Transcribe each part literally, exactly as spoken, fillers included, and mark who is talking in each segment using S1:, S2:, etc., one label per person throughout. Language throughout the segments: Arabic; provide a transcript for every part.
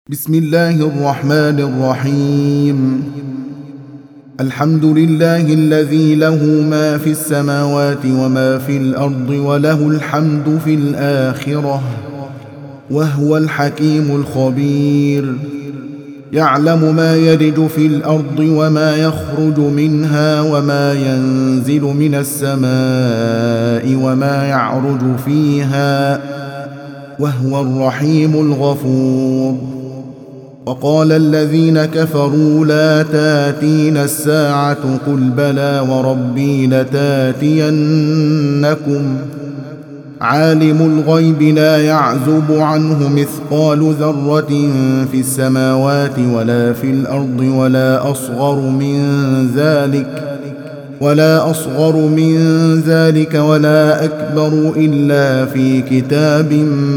S1: بسم الله الرحمن الرحيم. الحمد لله الذي له ما في السماوات وما في الأرض وله الحمد في الآخرة وهو الحكيم الخبير. يعلم ما يلج في الأرض وما يخرج منها وما ينزل من السماء وما يعرج فيها وهو الرحيم الغفور. وقال الذين كفروا لا تاتينا الساعة قل بلى وربي لتاتينكم عالم الغيب لا يعزب عنه مثقال ذرة في السماوات ولا في الأرض ولا أصغر من ذلك ولا أصغر من ذلك ولا أكبر إلا في كتاب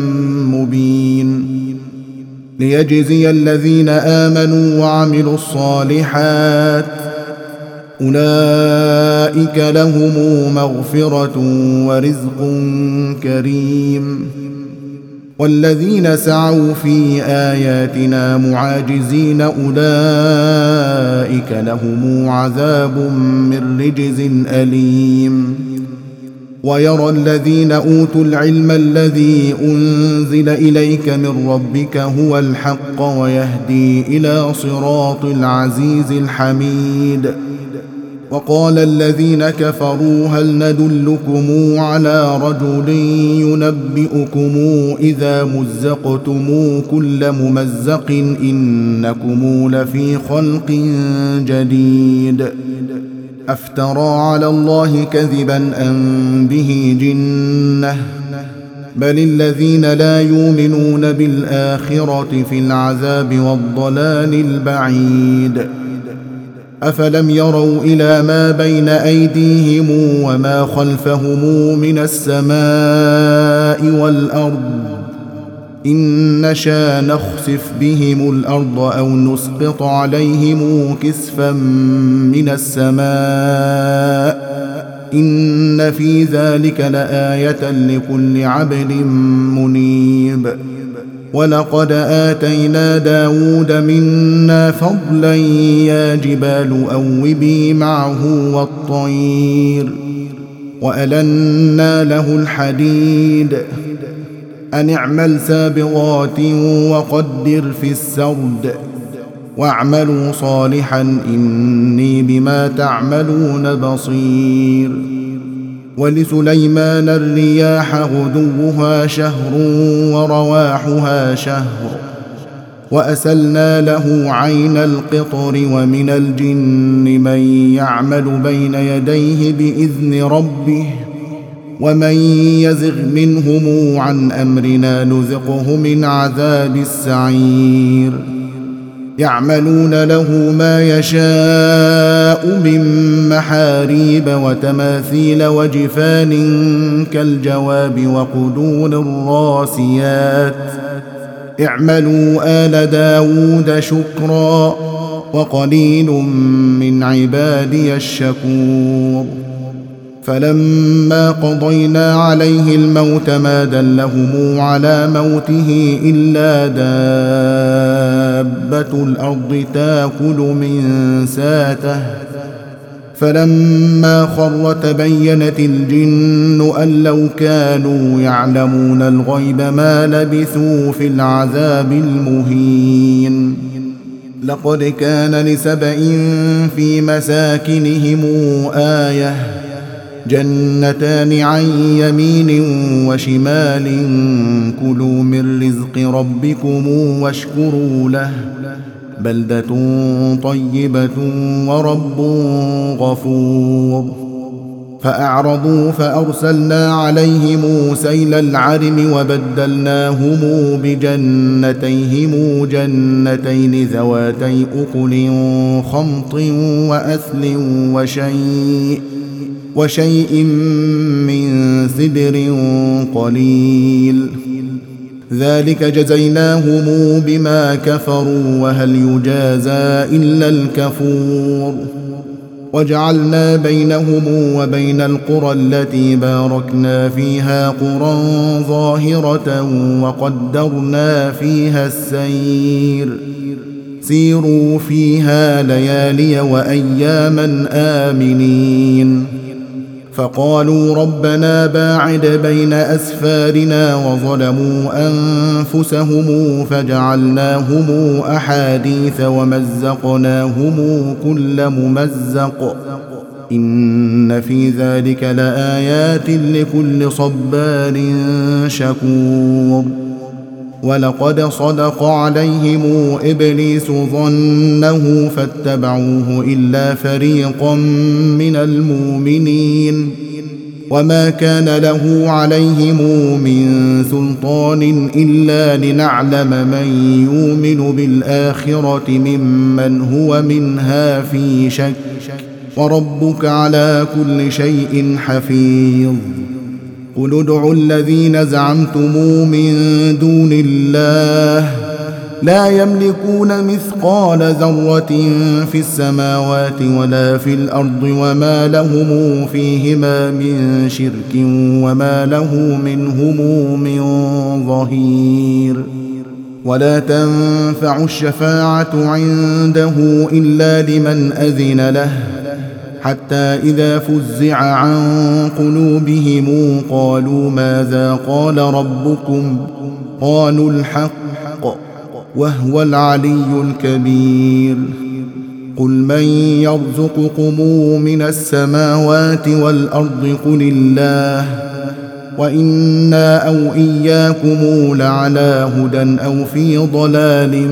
S1: مبين ليجزي الذين آمنوا وعملوا الصالحات أولئك لهم مغفرة ورزق كريم. والذين سعوا في آياتنا معاجزين أولئك لهم عذاب من رجز أليم. ويرى الذين أوتوا العلم الذي أنزل إليك من ربك هو الحق ويهدي إلى صراط العزيز الحميد. وقال الذين كفروا هل ندلكم على رجل ينبئكم إذا مزقتم كل ممزق إنكم لفي خلق جديد أفترى على الله كذبا أم به جنة بل الذين لا يؤمنون بالآخرة في العذاب والضلال البعيد. أفلم يروا إلى ما بين أيديهم وما خلفهم من السماء والأرض إن نشأ نخسف بهم الأرض أو نسقط عليهم كسفا من السماء إن في ذلك لآية لكل عبد منيب. ولقد آتينا داود منا فضلا يا جبال أوبي معه والطير وألنا له الحديد أن اعمل سابغات وقدر في السرد واعملوا صالحا إني بما تعملون بصير. ولسليمان الرياح غدوها شهر ورواحها شهر وأسلنا له عين القطر ومن الجن من يعمل بين يديه بإذن ربه ومن يزغ منهم عن أمرنا نذقه من عذاب السعير. يعملون له ما يشاء من محاريب وتماثيل وجفان كالجواب وقدور الراسيات اعملوا آل داود شكرا وقليل من عبادي الشكور. فلما قضينا عليه الموت ما دلهم على موته إلا دابة الأرض تاكل من ساته فلما خر تبينت الجن أن لو كانوا يعلمون الغيب ما لبثوا في العذاب المهين. لقد كان لسبإ في مساكنهم آية جنتان عن يمين وشمال كلوا من رزق ربكم واشكروا له بلدة طيبة ورب غفور. فأعرضوا فأرسلنا عليهم سيل العرم وبدلناهم بجنتيهم جنتين ذواتي أكل خمط وأثل وشيء وشيء من سدر قليل ذلك جزيناهم بما كفروا وهل يجازى إلا الكفور. وجعلنا بينهم وبين القرى التي باركنا فيها قرى ظاهرة وقدرنا فيها السير سيروا فيها ليالي وأياما آمنين. فقالوا ربنا باعد بين أسفارنا وظلموا أنفسهم فجعلناهم أحاديث ومزقناهم كل ممزق إن في ذلك لآيات لكل صبار شكور. ولقد صدق عليهم إبليس ظنه فاتبعوه إلا فريقا من المؤمنين وما كان له عليهم من سلطان إلا لنعلم من يؤمن بالآخرة ممن هو منها في شك وربك على كل شيء حفيظ. قل ادعوا الذين زعمتم من دون الله لا يملكون مثقال ذرة في السماوات ولا في الأرض وما لهم فيهما من شرك وما له منهم من ظهير. ولا تنفع الشفاعة عنده إلا لمن أذن له حتى إذا فزع عن قلوبهم قالوا ماذا قال ربكم قالوا الحق وهو العلي الكبير. قل من يرزقكم من السماوات والأرض قل الله وإنا أو إياكم لعلى هدى أو في ضلال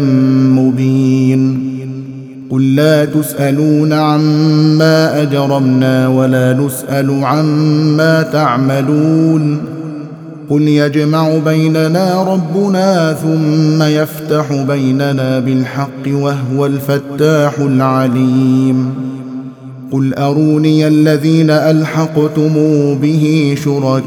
S1: مبين. قل لا تسألون عما أجرمنا ولا نسأل عما تعملون. قل يجمع بيننا ربنا ثم يفتح بيننا بالحق وهو الفتاح العليم. قل أروني الذين ألحقتم به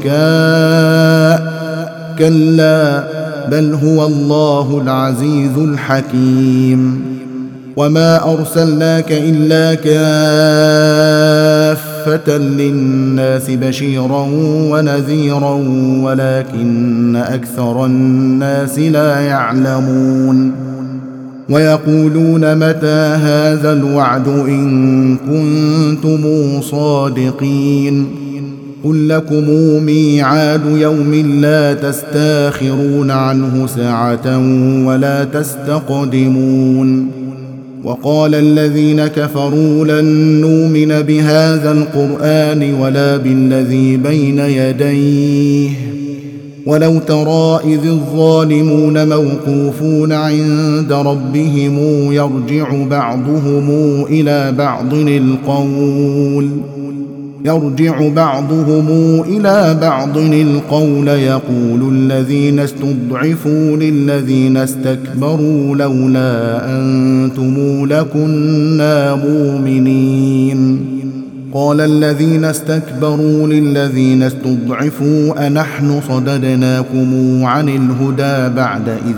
S1: شركاء كلا بل هو الله العزيز الحكيم. وما أرسلناك إلا كافة للناس بشيرا ونذيرا ولكن أكثر الناس لا يعلمون. ويقولون متى هذا الوعد إن كنتم صادقين. قل لكم ميعاد يوم لا تستاخرون عنه ساعة ولا تستقدمون. وقال الذين كفروا لن نؤمن بهذا القرآن ولا بالذي بين يديه ولو ترى إذ الظالمون موقوفون عند ربهم يرجع بعضهم إلى بعض القول يرجع بعضهم إلى بعض القول يقول الذين استضعفوا للذين استكبروا لولا أنتم لكنا مؤمنين. قال الذين استكبروا للذين استضعفوا أنحن صددناكم عن الهدى بعد إذ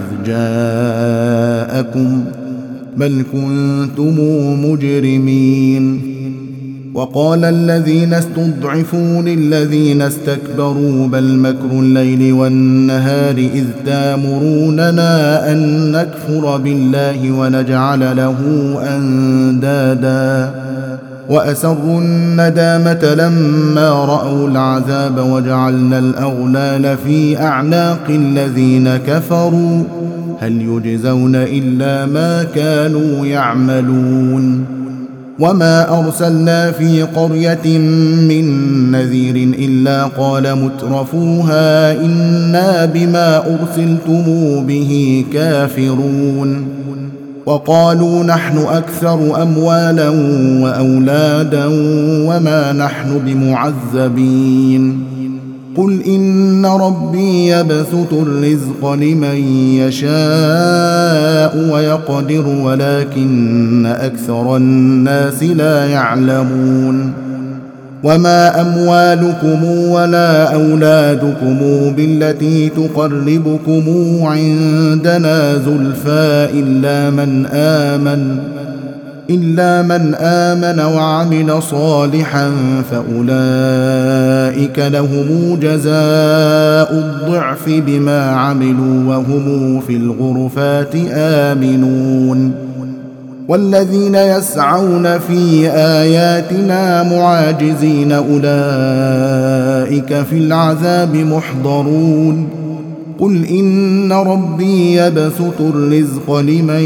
S1: جاءكم بل كنتم مجرمين. وقال الذين استضعفوا للذين استكبروا بل مكر الليل والنهار إذ تامروننا أن نكفر بالله ونجعل له أندادا وأسروا الندامة لما رأوا العذاب وجعلنا الأغلال في أعناق الذين كفروا هل يجزون إلا ما كانوا يعملون. وما أرسلنا في قرية من نذير إلا قال مترفوها إنا بما أرسلتم به كافرون. وقالوا نحن أكثر أموالا وأولادا وما نحن بمعذبين. قل إن ربي يبسط الرزق لمن يشاء ويقدر ولكن أكثر الناس لا يعلمون. وما أموالكم ولا أولادكم بالتي تقربكم عندنا زلفى إلا من آمن إلا من آمن وعمل صالحا فأولئك لهم جزاء الضعف بما عملوا وهم في الغرفات آمنون والذين يسعون في آياتنا معاجزين أولئك في العذاب محضرون قل إن ربي يبسط الرزق لمن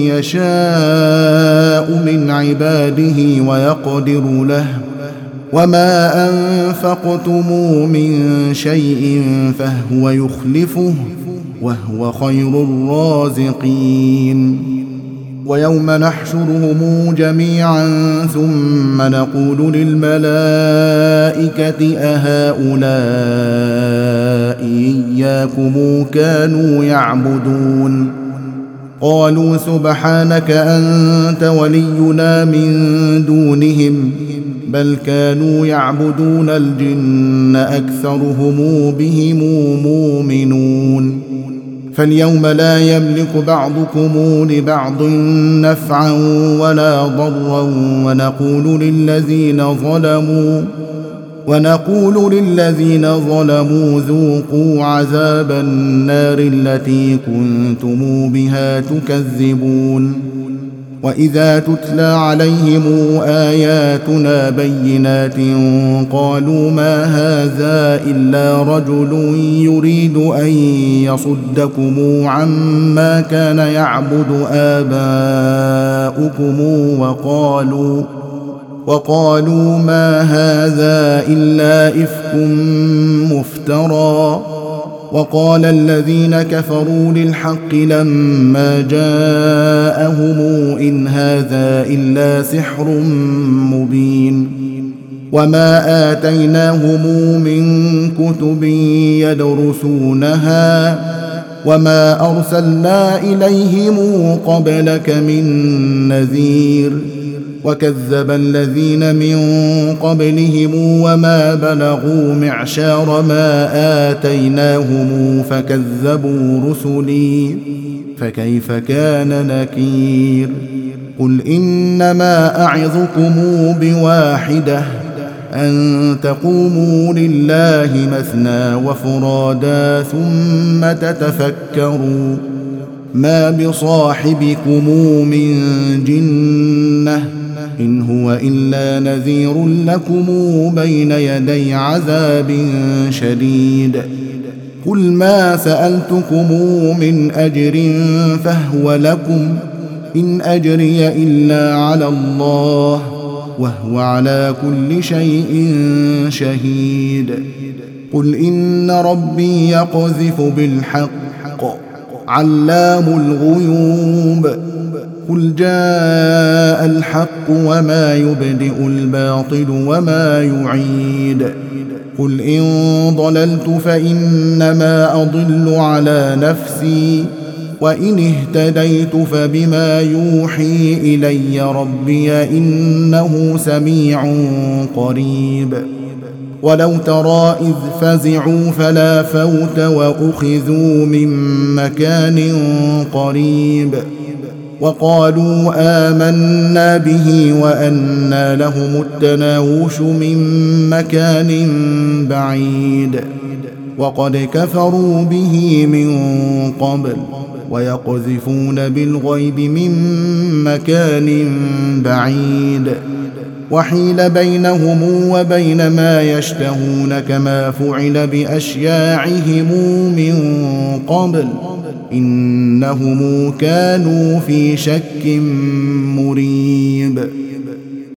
S1: يشاء من عباده ويقدر له وما أنفقتم من شيء فهو يخلفه وهو خير الرازقين ويوم نحشرهم جميعا ثم نقول للملائكة أهؤلاء إياكم كانوا يعبدون قالوا سبحانك أنت ولينا من دونهم بل كانوا يعبدون الجن أكثرهم بهم مؤمنون فاليوم لا يملك بعضكم لبعض نفعا ولا ضرا ونقول للذين ظلموا ونقول للذين ظلموا ذوقوا عذاب النار التي كنتم بها تكذبون وإذا تتلى عليهم آياتنا بينات قالوا ما هذا إلا رجل يريد أن يصدكم عما كان يعبد آباؤكم وقالوا وقالوا ما هذا إلا إفك مفترى وقال الذين كفروا للحق لما جاءهم إن هذا إلا سحر مبين وما آتيناهم من كتب يدرسونها وما أرسلنا إليهم قبلك من نذير وكذب الذين من قبلهم وما بلغوا معشار ما آتيناهم فكذبوا رسلي فكيف كان نكير قل إنما أعظكم بواحدة أن تقوموا لله مثنى وفرادا ثم تتفكروا ما بصاحبكم من جنة إن هو إلا نذير لكم بين يدي عذاب شديد قل ما سألتكم من أجر فهو لكم إن أجري إلا على الله وهو على كل شيء شهيد قل إن ربي يقذف بالحق علام الغيوب قل جاء الحق وما يبدئ الباطل وما يعيد قل إن ضللت فإنما أضل على نفسي وإن اهتديت فبما يوحي إلي ربي إنه سميع قريب ولو ترى إذ فزعوا فلا فوت وأخذوا من مكان قريب وقالوا آمنا به وأنى لهم التناوش من مكان بعيد وقد كفروا به من قبل ويقذفون بالغيب من مكان بعيد وحيل بينهم وبين ما يشتهون كما فعل بأشياعهم من قبل إنهم كانوا في شك مريب